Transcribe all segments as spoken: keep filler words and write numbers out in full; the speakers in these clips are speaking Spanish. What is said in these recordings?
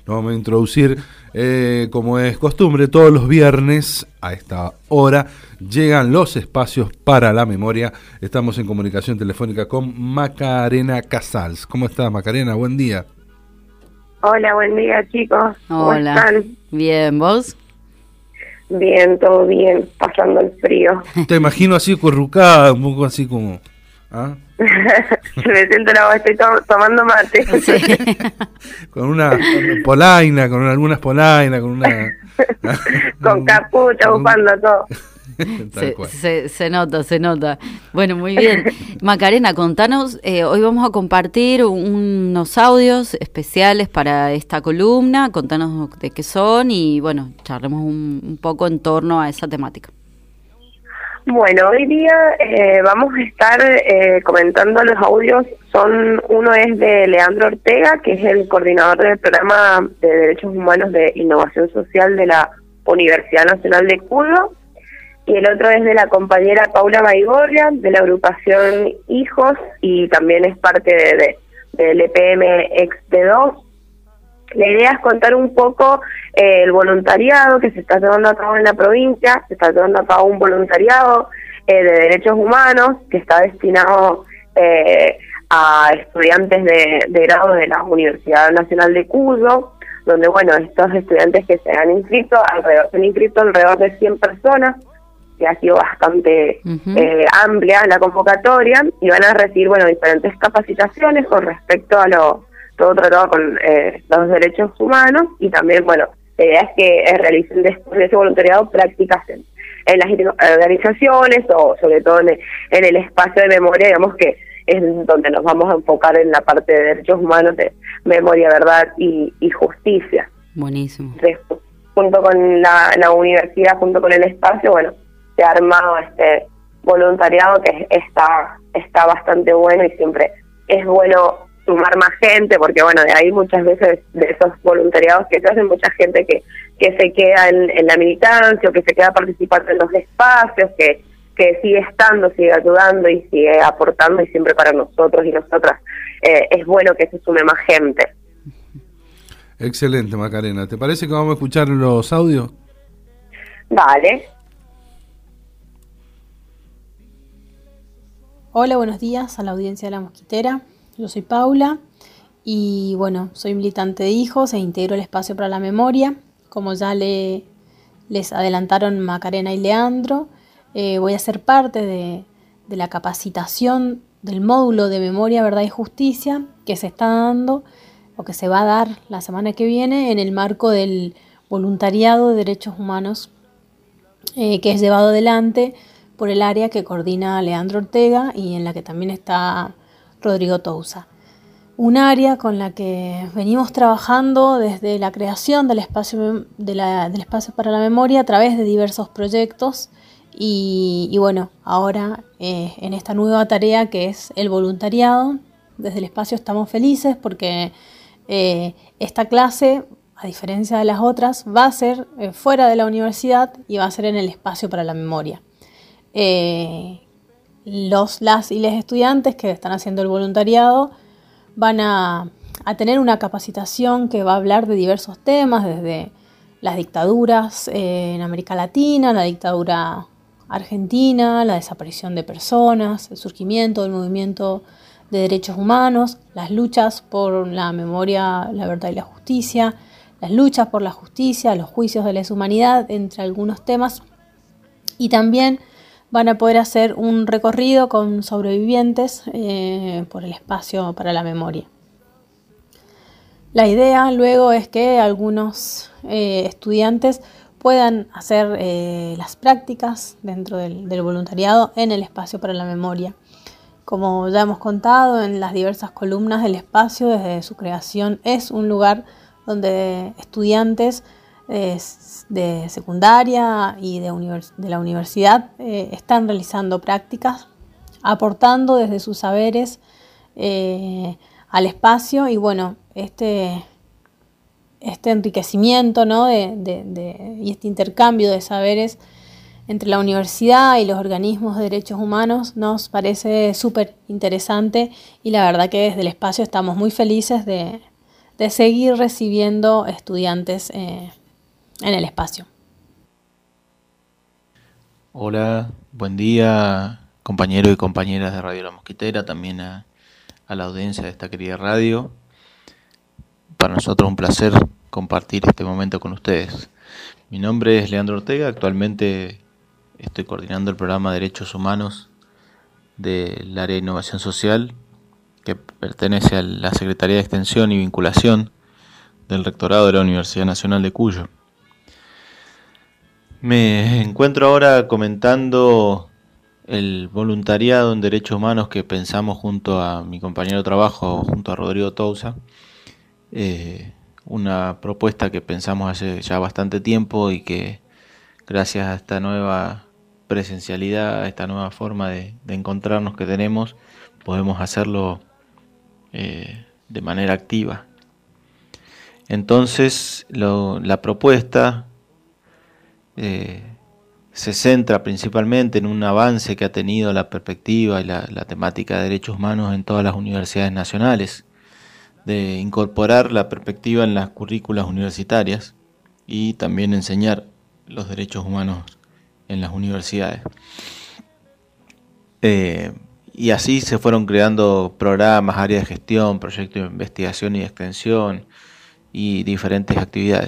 nos vamos a introducir, eh, como es costumbre, todos los viernes a esta hora llegan los espacios para la memoria. Estamos en comunicación telefónica con Macarena Casals. ¿Cómo estás, Macarena? Buen día. Hola, buen día, chicos. ¿Cómo Hola. están? Bien, ¿vos? Bien, todo bien, pasando el frío. Te imagino así currucada, un poco así como... ¿ah? Me siento la voz, estoy to- tomando mate. Sí. Con una polaina, con algunas polainas, con una... Con capucha, Con- bufanda, todo. Tal Se, cual. se, se nota, se nota. Bueno, muy bien. Macarena, contanos, eh, hoy vamos a compartir unos audios especiales para esta columna, contanos de qué son y bueno, charlemos un, un poco en torno a esa temática. Bueno, hoy día eh, vamos a estar eh, comentando los audios. Son Uno es de Leandro Ortega, que es el coordinador del programa de Derechos Humanos de Innovación Social de la Universidad Nacional de Cuyo, y el otro es de la compañera Paula Baigorria, de la agrupación Hijos, y también es parte de, de, del E P M X T dos. La idea es contar un poco eh, el voluntariado que se está llevando a cabo en la provincia. Se está llevando a cabo un voluntariado eh, de derechos humanos que está destinado eh, a estudiantes de, de grado de la Universidad Nacional de Cuyo, donde, bueno, estos estudiantes que se han inscrito, alrededor, se han inscrito alrededor de cien personas, que ha sido bastante Uh-huh. eh, amplia la convocatoria, y van a recibir, bueno, diferentes capacitaciones con respecto a lo todo tratado con eh, los derechos humanos, y también, bueno, la idea es que eh, realicen después de ese voluntariado prácticas en, en las organizaciones, o sobre todo en el, en el espacio de memoria, digamos que es donde nos vamos a enfocar en la parte de derechos humanos, de memoria, verdad y, y justicia. Buenísimo. Entonces, junto con la, la universidad, junto con el espacio, bueno, se ha armado este voluntariado que está, está bastante bueno, y siempre es bueno sumar más gente, porque bueno, de ahí muchas veces de esos voluntariados que se hacen, mucha gente que, que se queda en, en la militancia, o que se queda participando en los espacios, que, que sigue estando, sigue ayudando y sigue aportando, y siempre para nosotros y nosotras eh, es bueno que se sume más gente. Excelente, Macarena. ¿Te parece que vamos a escuchar los audios? Vale. Hola, buenos días a la audiencia de La Mosquitera. Yo soy Paula y bueno, soy militante de Hijos e integro el espacio para la memoria. Como ya le, les adelantaron Macarena y Leandro, eh, voy a ser parte de, de la capacitación del módulo de Memoria, Verdad y Justicia que se está dando o que se va a dar la semana que viene en el marco del voluntariado de derechos humanos eh, que es llevado adelante por el área que coordina Leandro Ortega y en la que también está Rodrigo Touza. Un área con la que venimos trabajando desde la creación del espacio, de la, del espacio para la memoria a través de diversos proyectos y, y bueno, ahora eh, en esta nueva tarea que es el voluntariado. Desde el espacio estamos felices porque eh, esta clase, a diferencia de las otras, va a ser eh, fuera de la universidad y va a ser en el espacio para la memoria. Eh, los, las y les estudiantes que están haciendo el voluntariado van a, a tener una capacitación que va a hablar de diversos temas, desde las dictaduras eh, en América Latina, la dictadura argentina, la desaparición de personas, el surgimiento del movimiento de derechos humanos, las luchas por la memoria, la verdad y la justicia, las luchas por la justicia, los juicios de lesa humanidad, entre algunos temas, y también van a poder hacer un recorrido con sobrevivientes eh, por el espacio para la memoria. La idea luego es que algunos eh, estudiantes puedan hacer eh, las prácticas dentro del, del voluntariado en el espacio para la memoria. Como ya hemos contado en las diversas columnas, del espacio desde su creación es un lugar donde estudiantes eh, de secundaria y de, univers- de la universidad eh, están realizando prácticas, aportando desde sus saberes eh, al espacio, y bueno, este, este enriquecimiento, ¿no? de, de, de, y este intercambio de saberes entre la universidad y los organismos de derechos humanos nos parece súper interesante, y la verdad que desde el espacio estamos muy felices de, de seguir recibiendo estudiantes eh, en el espacio. Hola, buen día compañeros y compañeras de Radio La Mosquitera, también a, a la audiencia de esta querida radio. Para nosotros un placer compartir este momento con ustedes. Mi nombre es Leandro Ortega, actualmente estoy coordinando el programa Derechos Humanos del área de Innovación Social, que pertenece a la Secretaría de Extensión y Vinculación del Rectorado de la Universidad Nacional de Cuyo. Me encuentro ahora comentando el voluntariado en Derechos Humanos que pensamos junto a mi compañero de trabajo, junto a Rodrigo Tousa, eh, una propuesta que pensamos hace ya bastante tiempo y que gracias a esta nueva presencialidad, a esta nueva forma de, de encontrarnos que tenemos, podemos hacerlo eh, de manera activa. Entonces, lo, la propuesta eh, se centra principalmente en un avance que ha tenido la perspectiva y la, la temática de derechos humanos en todas las universidades nacionales, de incorporar la perspectiva en las currículas universitarias y también enseñar los derechos humanos en las universidades. Eh, y así se fueron creando programas, áreas de gestión, proyectos de investigación y de extensión y diferentes actividades.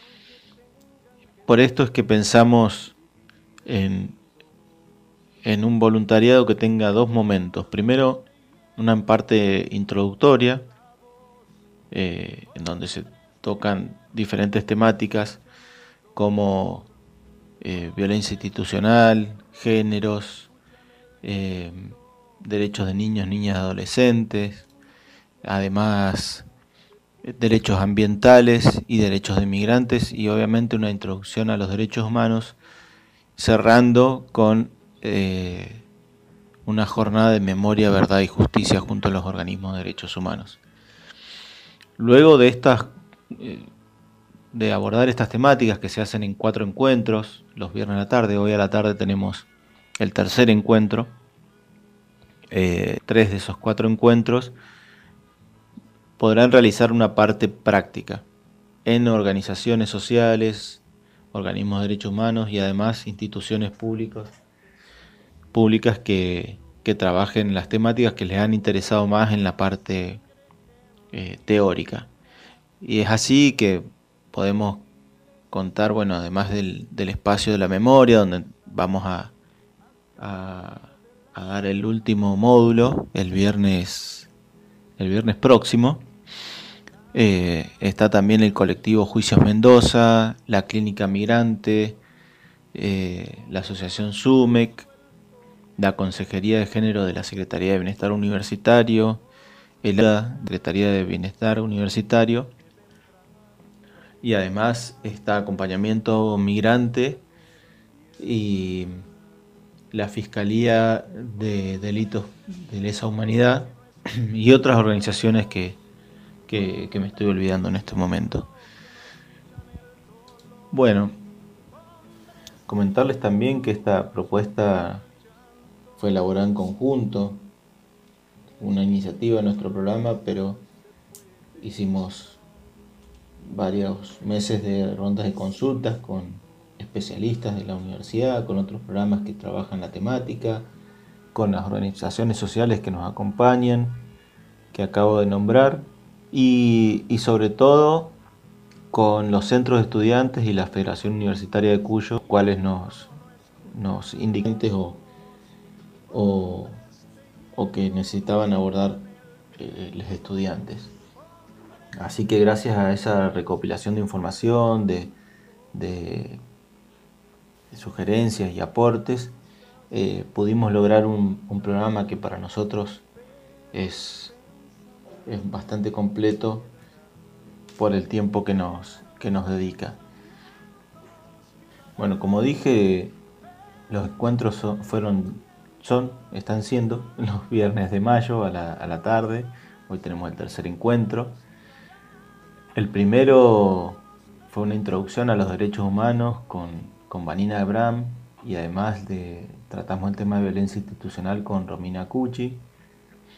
Por esto es que pensamos en, en un voluntariado que tenga dos momentos. Primero, una parte introductoria, eh, en donde se tocan diferentes temáticas como eh, violencia institucional, géneros, eh, derechos de niños, niñas y adolescentes, además derechos ambientales y derechos de migrantes, y obviamente una introducción a los derechos humanos, cerrando con eh, una jornada de memoria, verdad y justicia junto a los organismos de derechos humanos. Luego de estas eh, de abordar estas temáticas que se hacen en cuatro encuentros, los viernes a la tarde, hoy a la tarde tenemos el tercer encuentro, eh, tres de esos cuatro encuentros podrán realizar una parte práctica en organizaciones sociales, organismos de derechos humanos y además instituciones públicas, públicas que, que trabajen las temáticas que les han interesado más en la parte eh, teórica. Y es así que podemos contar, bueno, además del, del espacio de la memoria, donde vamos a, a, a dar el último módulo el viernes, el viernes próximo. Eh, está también el colectivo Juicios Mendoza, la Clínica Migrante, eh, la Asociación SUMEC, la Consejería de Género de la Secretaría de Bienestar Universitario, la Secretaría de Bienestar Universitario, y además está acompañamiento migrante y la Fiscalía de Delitos de Lesa Humanidad y otras organizaciones que, que, que me estoy olvidando en este momento. Bueno, comentarles también que esta propuesta fue elaborada en conjunto, una iniciativa de nuestro programa, pero hicimos varios meses de rondas de consultas con especialistas de la universidad, con otros programas que trabajan la temática, con las organizaciones sociales que nos acompañan, que acabo de nombrar, y, y sobre todo con los centros de estudiantes y la Federación Universitaria de Cuyo, cuales nos, nos indican o, o, o que necesitaban abordar eh, los estudiantes. Así que gracias a esa recopilación de información, de, de, de sugerencias y aportes, eh, pudimos lograr un, un programa que para nosotros es, es bastante completo por el tiempo que nos, que nos dedica. Bueno, como dije, los encuentros son, fueron, son, están siendo los viernes de mayo a la, a la tarde. Hoy tenemos el tercer encuentro. El primero fue una introducción a los derechos humanos con, con Vanina Abraham, y además de, tratamos el tema de violencia institucional con Romina Cucci.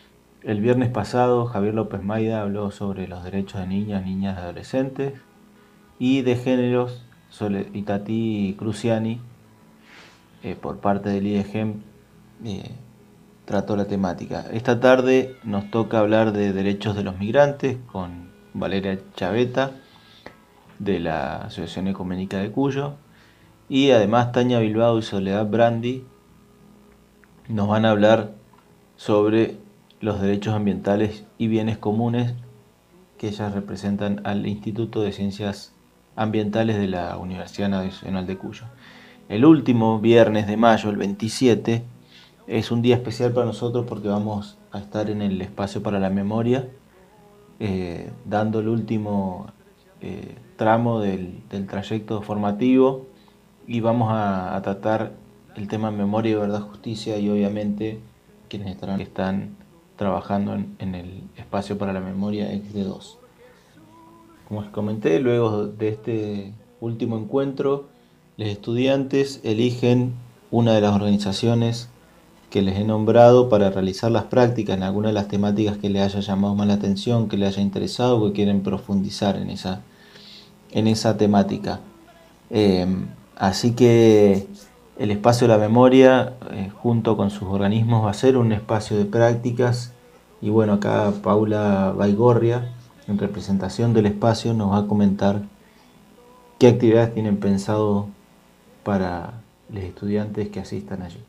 El viernes pasado Javier López Maida habló sobre los derechos de niñas, niñas y adolescentes, y de géneros, Itatí Cruciani, eh, por parte del I D G E M, eh, trató la temática. Esta tarde nos toca hablar de derechos de los migrantes con Valeria Chaveta, de la Asociación Ecuménica de Cuyo, y además Tania Bilbao y Soledad Brandi nos van a hablar sobre los derechos ambientales y bienes comunes, que ellas representan al Instituto de Ciencias Ambientales de la Universidad Nacional de Cuyo. El último viernes de mayo, el veintisiete, es un día especial para nosotros porque vamos a estar en el Espacio para la Memoria, eh, dando el último eh, tramo del, del trayecto formativo, y vamos a, a tratar el tema memoria, verdad, justicia, y obviamente quienes estarán, están trabajando en, en el Espacio para la Memoria X D dos. Como les comenté, luego de este último encuentro, los estudiantes eligen una de las organizaciones que les he nombrado para realizar las prácticas en alguna de las temáticas que les haya llamado más la atención, que les haya interesado o que quieren profundizar en esa, en esa temática. Eh, así que el Espacio de la Memoria, eh, junto con sus organismos, va a ser un espacio de prácticas. Y bueno, acá Paula Baigorria, en representación del espacio, nos va a comentar qué actividades tienen pensado para los estudiantes que asistan allí.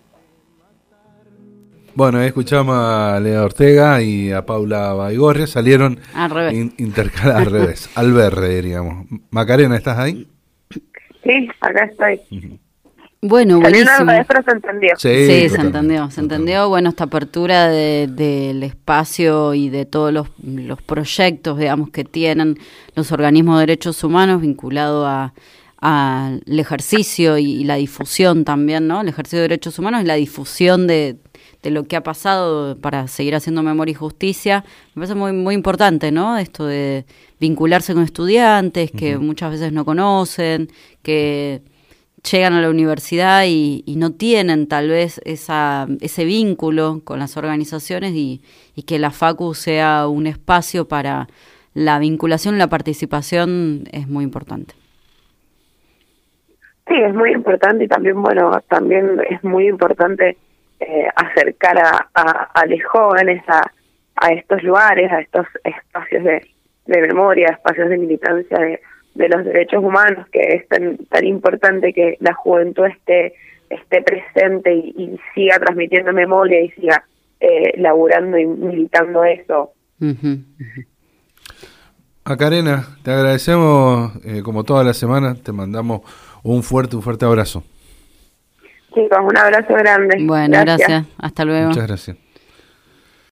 Bueno, escuchamos a Lea Ortega y a Paula Baigorria, salieron al revés, in, intercal, al revés, al verde, diríamos. Macarena, ¿estás ahí? Sí, acá estoy. Bueno, buenísimo. Pero se entendió. Sí, sí se entendió, se entendió. Bueno, esta apertura de, del espacio y de todos los, los proyectos, digamos, que tienen los organismos de derechos humanos vinculado a al ejercicio y, y la difusión también, ¿no? El ejercicio de derechos humanos y la difusión de, de lo que ha pasado para seguir haciendo memoria y justicia. Me parece muy muy importante, ¿no? Esto de vincularse con estudiantes que uh-huh. muchas veces no conocen, que llegan a la universidad y, y no tienen tal vez esa ese vínculo con las organizaciones, y, y que la Facu sea un espacio para la vinculación y la participación es muy importante. Sí, es muy importante, y también, bueno, también es muy importante eh, acercar a, a, a los jóvenes a, a estos lugares, a estos espacios de, de memoria, espacios de militancia de, de los derechos humanos, que es tan, tan importante que la juventud esté esté presente y, y siga transmitiendo memoria y siga eh, laburando y militando eso. Uh-huh, uh-huh. Macarena, te agradecemos, eh, como toda la semana, te mandamos un fuerte, un fuerte abrazo. Chicos, un abrazo grande. Bueno, gracias. gracias. Hasta luego. Muchas gracias.